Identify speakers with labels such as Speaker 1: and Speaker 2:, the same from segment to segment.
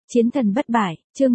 Speaker 1: Chiến thần bất bại, chương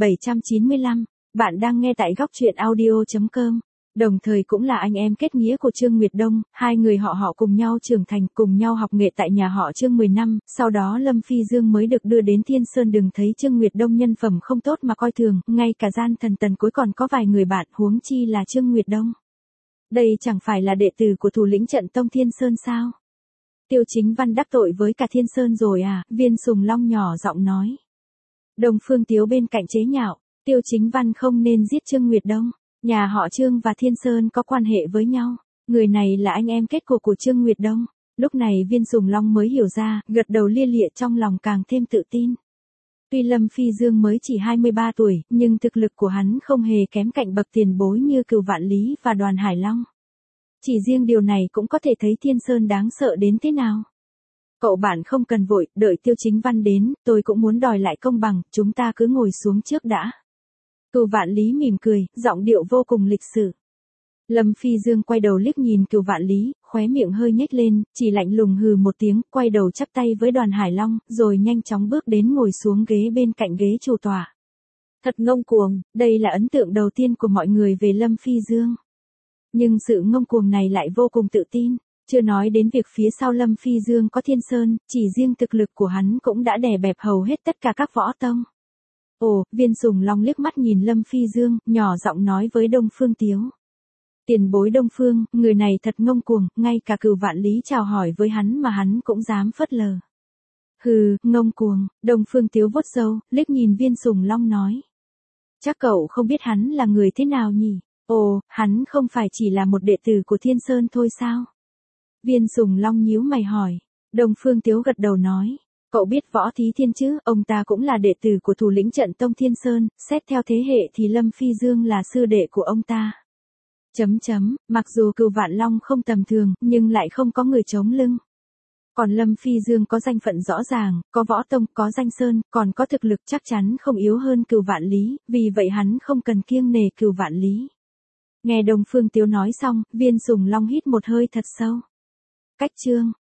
Speaker 1: 1795, bạn đang nghe tại góc truyện audio.com. Đồng thời cũng là anh em kết nghĩa của Trương Nguyệt Đông, hai người họ cùng nhau trưởng thành, cùng nhau học nghệ tại nhà họ Trương 10 năm, sau đó Lâm Phi Dương mới được đưa đến Thiên Sơn. Đừng thấy Trương Nguyệt Đông nhân phẩm không tốt mà coi thường, ngay cả gian thần Tần Cuối còn có vài người bạn, huống chi là Trương Nguyệt Đông. Đây chẳng phải là đệ tử của thủ lĩnh trận tông Thiên Sơn sao? Tiêu Chính Văn đắc tội với cả Thiên Sơn rồi à? Viên Sùng Long nhỏ giọng nói. Đồng Phương Tiếu bên cạnh chế nhạo, Tiêu Chính Văn không nên giết Trương Nguyệt Đông, nhà họ Trương và Thiên Sơn có quan hệ với nhau, người này là anh em kết cục của Trương Nguyệt Đông. Lúc này Viên Sùng Long mới hiểu ra, gật đầu lia lịa, trong lòng càng thêm tự tin. Tuy Lâm Phi Dương mới chỉ 23 tuổi, nhưng thực lực của hắn không hề kém cạnh bậc tiền bối như Cửu Vạn Lý và Đoàn Hải Long. Chỉ riêng điều này cũng có thể thấy Thiên Sơn đáng sợ đến thế nào. Cậu bạn không cần vội, đợi Tiêu Chính Văn đến, tôi cũng muốn đòi lại công bằng, chúng ta cứ ngồi xuống trước đã. Cửu Vạn Lý mỉm cười, giọng điệu vô cùng lịch sự. Lâm Phi Dương quay đầu liếc nhìn Cửu Vạn Lý, khóe miệng hơi nhếch lên, chỉ lạnh lùng hừ một tiếng, quay đầu chắp tay với Đoàn Hải Long, rồi nhanh chóng bước đến ngồi xuống ghế bên cạnh ghế chủ tọa. Thật ngông cuồng, đây là ấn tượng đầu tiên của mọi người về Lâm Phi Dương. Nhưng sự ngông cuồng này lại vô cùng tự tin. Chưa nói đến việc phía sau Lâm Phi Dương có Thiên Sơn, chỉ riêng thực lực của hắn cũng đã đè bẹp hầu hết tất cả các võ tông. Ồ, Viên Sùng Long liếc mắt nhìn Lâm Phi Dương, nhỏ giọng nói với Đông Phương Tiếu. Tiền bối Đông Phương, người này thật ngông cuồng, ngay cả Cửu Vạn Lý chào hỏi với hắn mà hắn cũng dám phớt lờ. Hừ, ngông cuồng, Đông Phương Tiếu vuốt râu, liếc nhìn Viên Sùng Long nói. Chắc cậu không biết hắn là người thế nào nhỉ? Ồ, hắn không phải chỉ là một đệ tử của Thiên Sơn thôi sao? Viên Sùng Long nhíu mày hỏi. Đông Phương Tiếu gật đầu nói. Cậu biết Võ Thí Thiên chứ, ông ta cũng là đệ tử của thủ lĩnh trận tông Thiên Sơn, xét theo thế hệ thì Lâm Phi Dương là sư đệ của ông ta. Mặc dù Cửu Vạn Long không tầm thường, nhưng lại không có người chống lưng. Còn Lâm Phi Dương có danh phận rõ ràng, có võ tông, có danh sơn, còn có thực lực chắc chắn không yếu hơn Cửu Vạn Lý, vì vậy hắn không cần kiêng nể Cửu Vạn Lý. Nghe Đông Phương Tiếu nói xong, Viên Sùng Long hít một hơi thật sâu. Cách chương